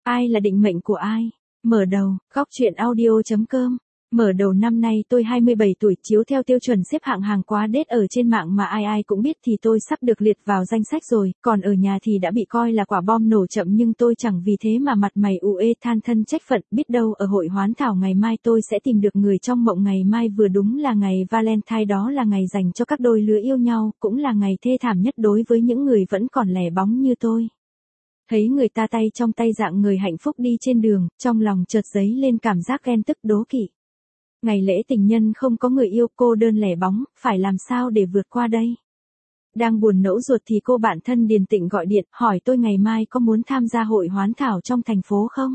Ai là định mệnh của ai? Mở đầu, góc truyện audio.com. Mở đầu năm nay tôi 27 tuổi, chiếu theo tiêu chuẩn xếp hạng hàng quá đét ở trên mạng mà ai ai cũng biết thì tôi sắp được liệt vào danh sách rồi, còn ở nhà thì đã bị coi là quả bom nổ chậm, nhưng tôi chẳng vì thế mà mặt mày u ê than thân trách phận, biết đâu ở hội hoán thảo ngày mai tôi sẽ tìm được người trong mộng. Ngày mai vừa đúng là ngày Valentine, đó là ngày dành cho các đôi lứa yêu nhau, cũng là ngày thê thảm nhất đối với những người vẫn còn lẻ bóng như tôi. Thấy người ta tay trong tay dạng người hạnh phúc đi trên đường, trong lòng chợt dấy lên cảm giác ghen tức đố kỵ. Ngày lễ tình nhân không có người yêu, cô đơn lẻ bóng, phải làm sao để vượt qua đây? Đang buồn nẫu ruột thì cô bạn thân Điền Tịnh gọi điện, hỏi tôi ngày mai có muốn tham gia hội hoán thảo trong thành phố không?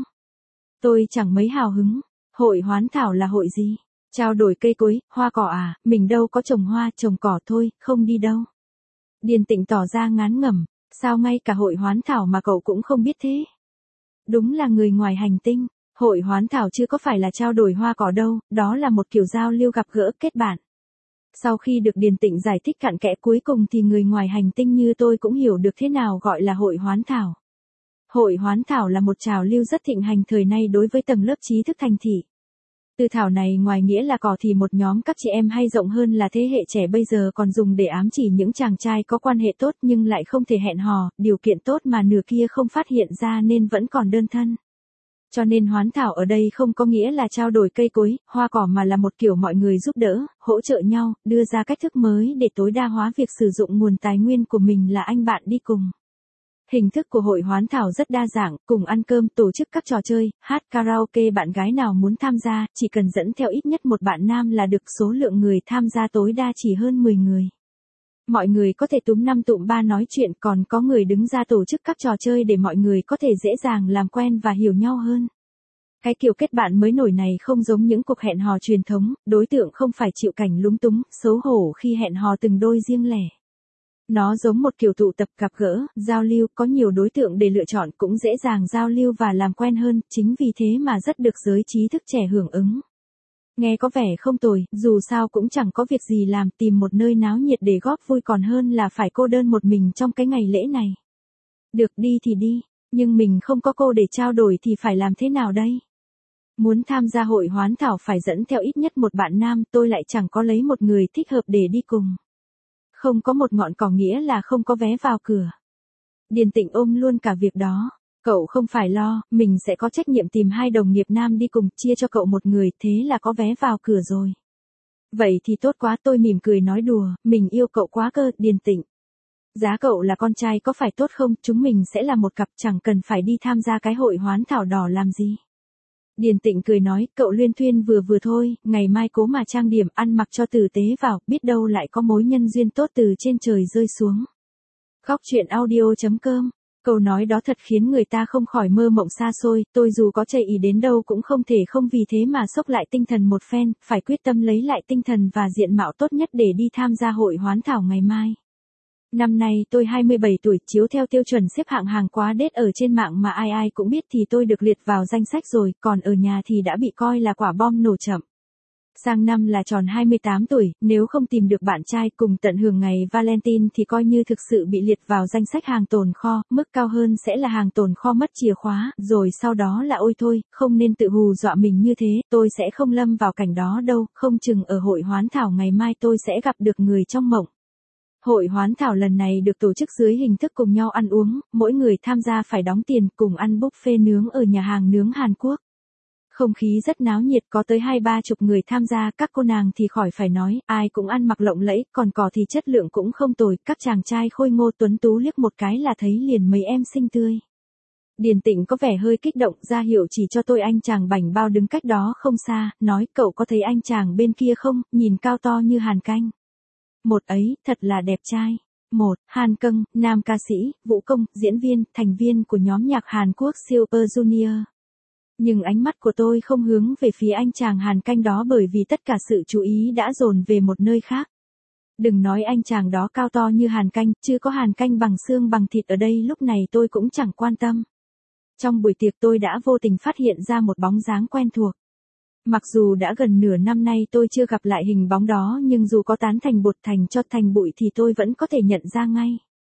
Tôi chẳng mấy hào hứng. Hội hoán thảo là hội gì? Trao đổi cây cối, hoa cỏ à? Mình đâu có trồng hoa, trồng cỏ thôi, không đi đâu. Điền Tịnh tỏ ra ngán ngẩm. Sao ngay cả hội hoán thảo mà cậu cũng không biết thế? Đúng là người ngoài hành tinh. Hội hoán thảo chứ có phải là trao đổi hoa cỏ đâu, đó là một kiểu giao lưu gặp gỡ kết bạn. Sau khi được Điền Tịnh giải thích cặn kẽ, cuối cùng thì người ngoài hành tinh như tôi cũng hiểu được thế nào gọi là hội hoán thảo. Hội hoán thảo là một trào lưu rất thịnh hành thời nay đối với tầng lớp trí thức thành thị. Từ thảo này ngoài nghĩa là cỏ thì một nhóm các chị em, hay rộng hơn là thế hệ trẻ bây giờ, còn dùng để ám chỉ những chàng trai có quan hệ tốt nhưng lại không thể hẹn hò, điều kiện tốt mà nửa kia không phát hiện ra nên vẫn còn đơn thân. Cho nên hoán thảo ở đây không có nghĩa là trao đổi cây cối, hoa cỏ, mà là một kiểu mọi người giúp đỡ, hỗ trợ nhau, đưa ra cách thức mới để tối đa hóa việc sử dụng nguồn tài nguyên của mình là anh bạn đi cùng. Hình thức của hội hoán thảo rất đa dạng, cùng ăn cơm, tổ chức các trò chơi, hát karaoke. Bạn gái nào muốn tham gia, chỉ cần dẫn theo ít nhất một bạn nam là được, số lượng người tham gia tối đa chỉ hơn 10 người. Mọi người có thể túm năm tụm ba nói chuyện, còn có người đứng ra tổ chức các trò chơi để mọi người có thể dễ dàng làm quen và hiểu nhau hơn. Cái kiểu kết bạn mới nổi này không giống những cuộc hẹn hò truyền thống, đối tượng không phải chịu cảnh lúng túng, xấu hổ khi hẹn hò từng đôi riêng lẻ. Nó giống một kiểu tụ tập, gặp gỡ, giao lưu, có nhiều đối tượng để lựa chọn, cũng dễ dàng giao lưu và làm quen hơn, chính vì thế mà rất được giới trí thức trẻ hưởng ứng. Nghe có vẻ không tồi, dù sao cũng chẳng có việc gì làm, tìm một nơi náo nhiệt để góp vui còn hơn là phải cô đơn một mình trong cái ngày lễ này. Được, đi thì đi, nhưng mình không có cô để trao đổi thì phải làm thế nào đây? Muốn tham gia hội hoán thảo phải dẫn theo ít nhất một bạn nam, tôi lại chẳng có lấy một người thích hợp để đi cùng. Không có một ngọn cỏ nghĩa là không có vé vào cửa. Điền Tịnh ôm luôn cả việc đó. Cậu không phải lo, mình sẽ có trách nhiệm tìm 2 đồng nghiệp nam đi cùng, chia cho cậu một người, thế là có vé vào cửa rồi. Vậy thì tốt quá, tôi mỉm cười nói đùa, mình yêu cậu quá cơ, Điền Tịnh. Giá cậu là con trai có phải tốt không, chúng mình sẽ là một cặp, chẳng cần phải đi tham gia cái hội hoán thảo đỏ làm gì. Điền Tịnh cười nói, cậu luyên thuyên vừa vừa thôi, ngày mai cố mà trang điểm, ăn mặc cho tử tế vào, biết đâu lại có mối nhân duyên tốt từ trên trời rơi xuống. Góc truyện audio.com. Câu nói đó thật khiến người ta không khỏi mơ mộng xa xôi, tôi dù có chây ý đến đâu cũng không thể không vì thế mà xốc lại tinh thần một phen, phải quyết tâm lấy lại tinh thần và diện mạo tốt nhất để đi tham gia hội hoán thảo ngày mai. Năm nay tôi 27 tuổi, chiếu theo tiêu chuẩn xếp hạng hàng quá đét ở trên mạng mà ai ai cũng biết thì tôi được liệt vào danh sách rồi, còn ở nhà thì đã bị coi là quả bom nổ chậm. Sang năm là tròn 28 tuổi, nếu không tìm được bạn trai cùng tận hưởng ngày Valentine thì coi như thực sự bị liệt vào danh sách hàng tồn kho, mức cao hơn sẽ là hàng tồn kho mất chìa khóa, rồi sau đó là ôi thôi, không nên tự hù dọa mình như thế, tôi sẽ không lâm vào cảnh đó đâu, không chừng ở hội hoán thảo ngày mai tôi sẽ gặp được người trong mộng. Hội hoán thảo lần này được tổ chức dưới hình thức cùng nhau ăn uống, mỗi người tham gia phải đóng tiền, cùng ăn buffet nướng ở nhà hàng nướng Hàn Quốc. Không khí rất náo nhiệt, có tới 20-30 người tham gia, các cô nàng thì khỏi phải nói, ai cũng ăn mặc lộng lẫy, còn cỏ thì chất lượng cũng không tồi, các chàng trai khôi ngô tuấn tú liếc một cái là thấy liền mấy em xinh tươi. Điền Tịnh có vẻ hơi kích động, ra hiệu chỉ cho tôi anh chàng bảnh bao đứng cách đó không xa, nói, cậu có thấy anh chàng bên kia không, nhìn cao to như Hàn Canh. Một ấy, thật là đẹp trai. Một, Hàn Cân, nam ca sĩ, vũ công, diễn viên, thành viên của nhóm nhạc Hàn Quốc Super Junior. Nhưng ánh mắt của tôi không hướng về phía anh chàng Hàn Canh đó, bởi vì tất cả sự chú ý đã dồn về một nơi khác. Đừng nói anh chàng đó cao to như Hàn Canh, chứ có Hàn Canh bằng xương bằng thịt ở đây lúc này tôi cũng chẳng quan tâm. Trong buổi tiệc tôi đã vô tình phát hiện ra một bóng dáng quen thuộc. Mặc dù đã gần nửa năm nay tôi chưa gặp lại hình bóng đó, nhưng dù có tán thành bột thành cho thành bụi thì tôi vẫn có thể nhận ra ngay.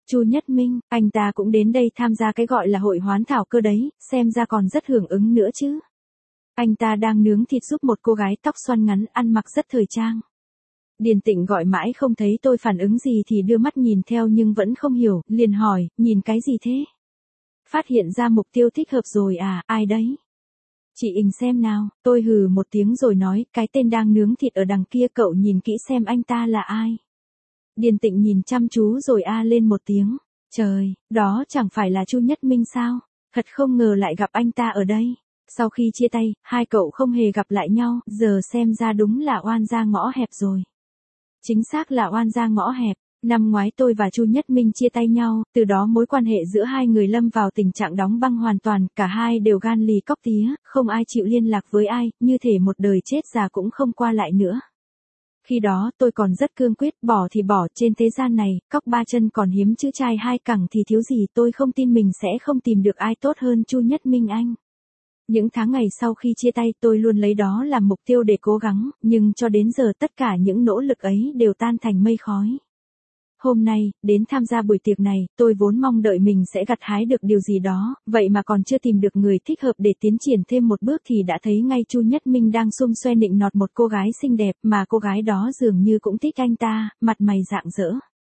Chu Nhất Minh, anh ta cũng đến đây tham gia cái gọi là hội hoán thảo cơ đấy, xem ra còn rất hưởng ứng nữa chứ. Anh ta đang nướng thịt giúp một cô gái tóc xoăn ngắn ăn mặc rất thời trang. Điền Tịnh gọi mãi không thấy tôi phản ứng gì thì đưa mắt nhìn theo nhưng vẫn không hiểu, liền hỏi, nhìn cái gì thế? Phát hiện ra mục tiêu thích hợp rồi à, ai đấy? Chị Ình xem nào, tôi hừ một tiếng rồi nói, cái tên đang nướng thịt ở đằng kia cậu nhìn kỹ xem anh ta là ai. Điền Tịnh nhìn chăm chú rồi lên một tiếng, trời, đó chẳng phải là Chu Nhất Minh sao, thật không ngờ lại gặp anh ta ở đây. Sau khi chia tay, hai cậu không hề gặp lại nhau, giờ xem ra đúng là oan gia ngõ hẹp rồi. Chính xác là oan gia ngõ hẹp. Năm ngoái tôi và Chu Nhất Minh chia tay nhau, từ đó mối quan hệ giữa hai người lâm vào tình trạng đóng băng hoàn toàn, cả hai đều gan lì cóc tía, không ai chịu liên lạc với ai, như thể một đời chết già cũng không qua lại nữa. Khi đó tôi còn rất cương quyết, bỏ thì bỏ, trên thế gian này, cóc ba chân còn hiếm chữ trai hai cẳng thì thiếu gì, tôi không tin mình sẽ không tìm được ai tốt hơn Chu Nhất Minh anh. Những tháng ngày sau khi chia tay tôi luôn lấy đó làm mục tiêu để cố gắng, nhưng cho đến giờ tất cả những nỗ lực ấy đều tan thành mây khói. Hôm nay, đến tham gia buổi tiệc này, tôi vốn mong đợi mình sẽ gặt hái được điều gì đó, vậy mà còn chưa tìm được người thích hợp để tiến triển thêm một bước thì đã thấy ngay Chu Nhất Minh đang xum xoe nịnh nọt một cô gái xinh đẹp mà cô gái đó dường như cũng thích anh ta, mặt mày rạng rỡ.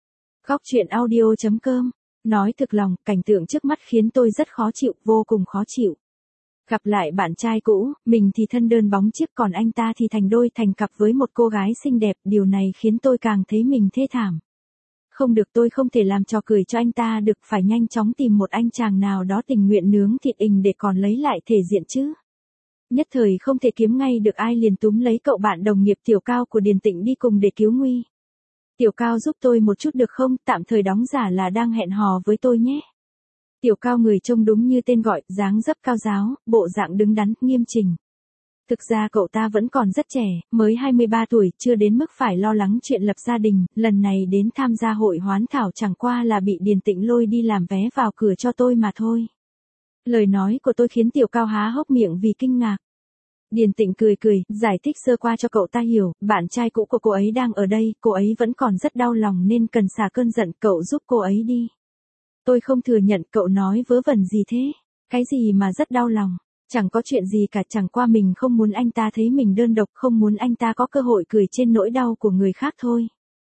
Góc truyện audio.com. Nói thực lòng, cảnh tượng trước mắt khiến tôi rất khó chịu, vô cùng khó chịu. Gặp lại bạn trai cũ, mình thì thân đơn bóng chiếc còn anh ta thì thành đôi thành cặp với một cô gái xinh đẹp, điều này khiến tôi càng thấy mình thê thảm. Không được, tôi không thể làm trò cười cho anh ta được, phải nhanh chóng tìm một anh chàng nào đó tình nguyện nướng thịt Ình để còn lấy lại thể diện chứ. Nhất thời không thể kiếm ngay được ai liền túm lấy cậu bạn đồng nghiệp Tiểu Cao của Điền Tịnh đi cùng để cứu nguy. Tiểu Cao giúp tôi một chút được không, tạm thời đóng giả là đang hẹn hò với tôi nhé. Tiểu Cao người trông đúng như tên gọi, dáng dấp cao ráo, bộ dạng đứng đắn, nghiêm chỉnh. Thực ra cậu ta vẫn còn rất trẻ, mới 23 tuổi, chưa đến mức phải lo lắng chuyện lập gia đình, lần này đến tham gia hội hoán thảo chẳng qua là bị Điền Tịnh lôi đi làm vé vào cửa cho tôi mà thôi. Lời nói của tôi khiến Tiểu Cao há hốc miệng vì kinh ngạc. Điền Tịnh cười cười, giải thích sơ qua cho cậu ta hiểu, bạn trai cũ của cô ấy đang ở đây, cô ấy vẫn còn rất đau lòng nên cần xả cơn giận, cậu giúp cô ấy đi. Tôi không thừa nhận, cậu nói vớ vẩn gì thế? Cái gì mà rất đau lòng? Chẳng có chuyện gì cả, chẳng qua mình không muốn anh ta thấy mình đơn độc, không muốn anh ta có cơ hội cười trên nỗi đau của người khác thôi.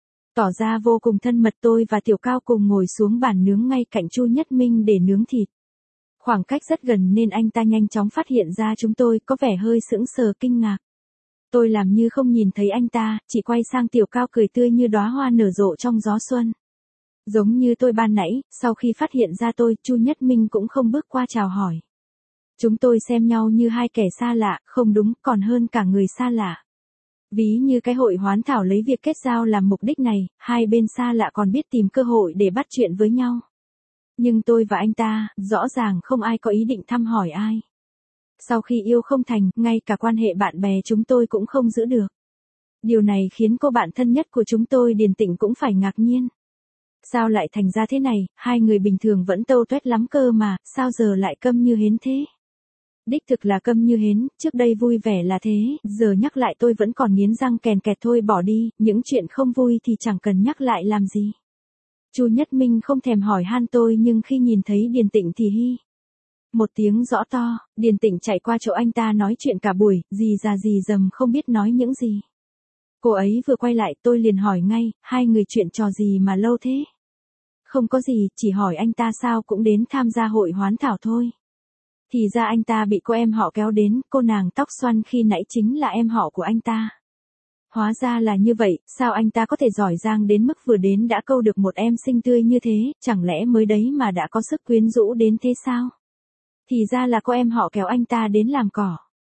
Tỏ ra vô cùng thân mật, tôi và Tiểu Cao cùng ngồi xuống bàn nướng ngay cạnh Chu Nhất Minh để nướng thịt. Khoảng cách rất gần nên anh ta nhanh chóng phát hiện ra chúng tôi, có vẻ hơi sững sờ kinh ngạc. Tôi làm như không nhìn thấy anh ta, chỉ quay sang Tiểu Cao cười tươi như đóa hoa nở rộ trong gió xuân. Giống như tôi ban nãy, sau khi phát hiện ra tôi, Chu Nhất Minh cũng không bước qua chào hỏi. Chúng tôi xem nhau như hai kẻ xa lạ, không đúng, còn hơn cả người xa lạ. Ví như cái hội hoán thảo lấy việc kết giao làm mục đích này, hai bên xa lạ còn biết tìm cơ hội để bắt chuyện với nhau. Nhưng tôi và anh ta, rõ ràng không ai có ý định thăm hỏi ai. Sau khi yêu không thành, ngay cả quan hệ bạn bè chúng tôi cũng không giữ được. Điều này khiến cô bạn thân nhất của chúng tôi Điền Tịnh cũng phải ngạc nhiên. Sao lại thành ra thế này, hai người bình thường vẫn tâu tuét lắm cơ mà, sao giờ lại câm như hến thế? Đích thực là câm như hến, trước đây vui vẻ là thế, giờ nhắc lại tôi vẫn còn nghiến răng kèn kẹt thôi bỏ đi, những chuyện không vui thì chẳng cần nhắc lại làm gì. Chu Nhất Minh không thèm hỏi han tôi nhưng khi nhìn thấy Điền Tịnh thì hi. Một tiếng rõ to, Điền Tịnh chạy qua chỗ anh ta nói chuyện cả buổi, gì già gì dầm không biết nói những gì. Cô ấy vừa quay lại tôi liền hỏi ngay, hai người chuyện trò gì mà lâu thế? Không có gì, chỉ hỏi anh ta sao cũng đến tham gia hội hoán thảo thôi. Thì ra anh ta bị cô em họ kéo đến, cô nàng tóc xoăn khi nãy chính là em họ của anh ta. Hóa ra là như vậy, sao anh ta có thể giỏi giang đến mức vừa đến đã câu được một em xinh tươi như thế, chẳng lẽ mới đấy mà đã có sức quyến rũ đến thế sao? Thì ra là cô em họ kéo anh ta đến làm cỏ.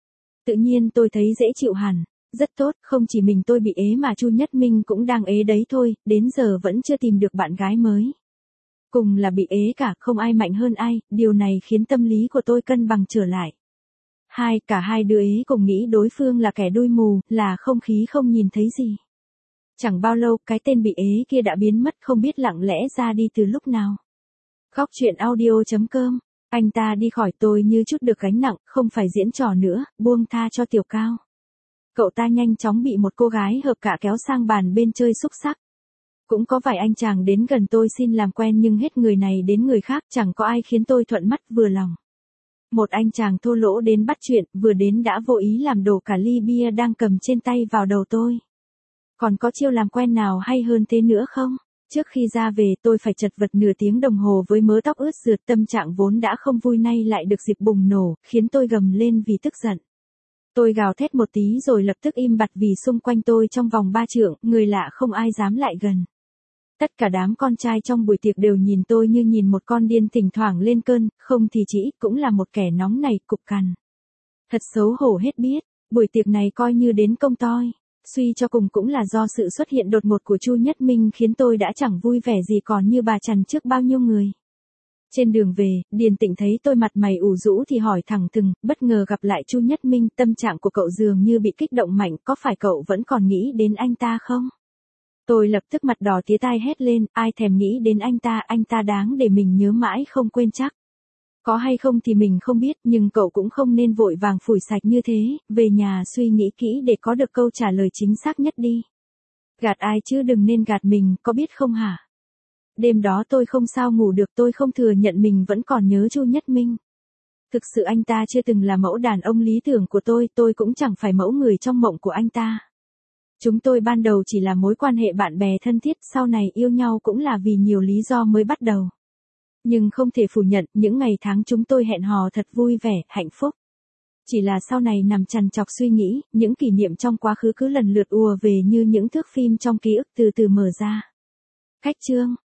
Tự nhiên tôi thấy dễ chịu hẳn, rất tốt, không chỉ mình tôi bị ế mà Chu Nhất Minh cũng đang ế đấy thôi, đến giờ vẫn chưa tìm được bạn gái mới. Cùng là bị ế cả, không ai mạnh hơn ai, điều này khiến tâm lý của tôi cân bằng trở lại. Cả hai đứa ế cùng nghĩ đối phương là kẻ đuôi mù, là không khí không nhìn thấy gì. Chẳng bao lâu, cái tên bị ế kia đã biến mất không biết lặng lẽ ra đi từ lúc nào. Góc truyện audio.com. Anh ta đi khỏi tôi như chút được gánh nặng, không phải diễn trò nữa, buông tha cho Tiểu Cao. Cậu ta nhanh chóng bị một cô gái hợp cả kéo sang bàn bên chơi xúc xắc. Cũng có vài anh chàng đến gần tôi xin làm quen nhưng hết người này đến người khác, chẳng có ai khiến tôi thuận mắt vừa lòng. Một anh chàng thô lỗ đến bắt chuyện, vừa đến đã vô ý làm đổ cả ly bia đang cầm trên tay vào đầu tôi. Còn có chiêu làm quen nào hay hơn thế nữa không? Trước khi ra về tôi phải chật vật nửa tiếng đồng hồ với mớ tóc ướt rượt, tâm trạng vốn đã không vui nay lại được dịp bùng nổ, khiến tôi gầm lên vì tức giận. Tôi gào thét một tí rồi lập tức im bặt vì xung quanh tôi trong vòng 3 trượng, người lạ không ai dám lại gần. Tất cả đám con trai trong buổi tiệc đều nhìn tôi như nhìn một con điên thỉnh thoảng lên cơn, không thì chỉ ít cũng là một kẻ nóng nảy, cục cằn. Thật xấu hổ hết biết, buổi tiệc này coi như đến công toi. Suy cho cùng cũng là do sự xuất hiện đột ngột của Chu Nhất Minh khiến tôi đã chẳng vui vẻ gì còn như bà chằn trước bao nhiêu người. Trên đường về, Điền Tịnh thấy tôi mặt mày ủ rũ thì hỏi thẳng thừng, bất ngờ gặp lại Chu Nhất Minh, tâm trạng của cậu dường như bị kích động mạnh, có phải cậu vẫn còn nghĩ đến anh ta không? Tôi lập tức mặt đỏ tía tai hét lên, ai thèm nghĩ đến anh ta đáng để mình nhớ mãi không quên chắc. Có hay không thì mình không biết, nhưng cậu cũng không nên vội vàng phủi sạch như thế, về nhà suy nghĩ kỹ để có được câu trả lời chính xác nhất đi. Gạt ai chứ đừng nên gạt mình, có biết không hả? Đêm đó tôi không sao ngủ được, tôi không thừa nhận mình vẫn còn nhớ Chu Nhất Minh. Thực sự anh ta chưa từng là mẫu đàn ông lý tưởng của tôi cũng chẳng phải mẫu người trong mộng của anh ta. Chúng tôi ban đầu chỉ là mối quan hệ bạn bè thân thiết, sau này yêu nhau cũng là vì nhiều lý do mới bắt đầu. Nhưng không thể phủ nhận, những ngày tháng chúng tôi hẹn hò thật vui vẻ, hạnh phúc. Chỉ là sau này nằm trằn trọc suy nghĩ, những kỷ niệm trong quá khứ cứ lần lượt ùa về như những thước phim trong ký ức từ từ mở ra. Khách chương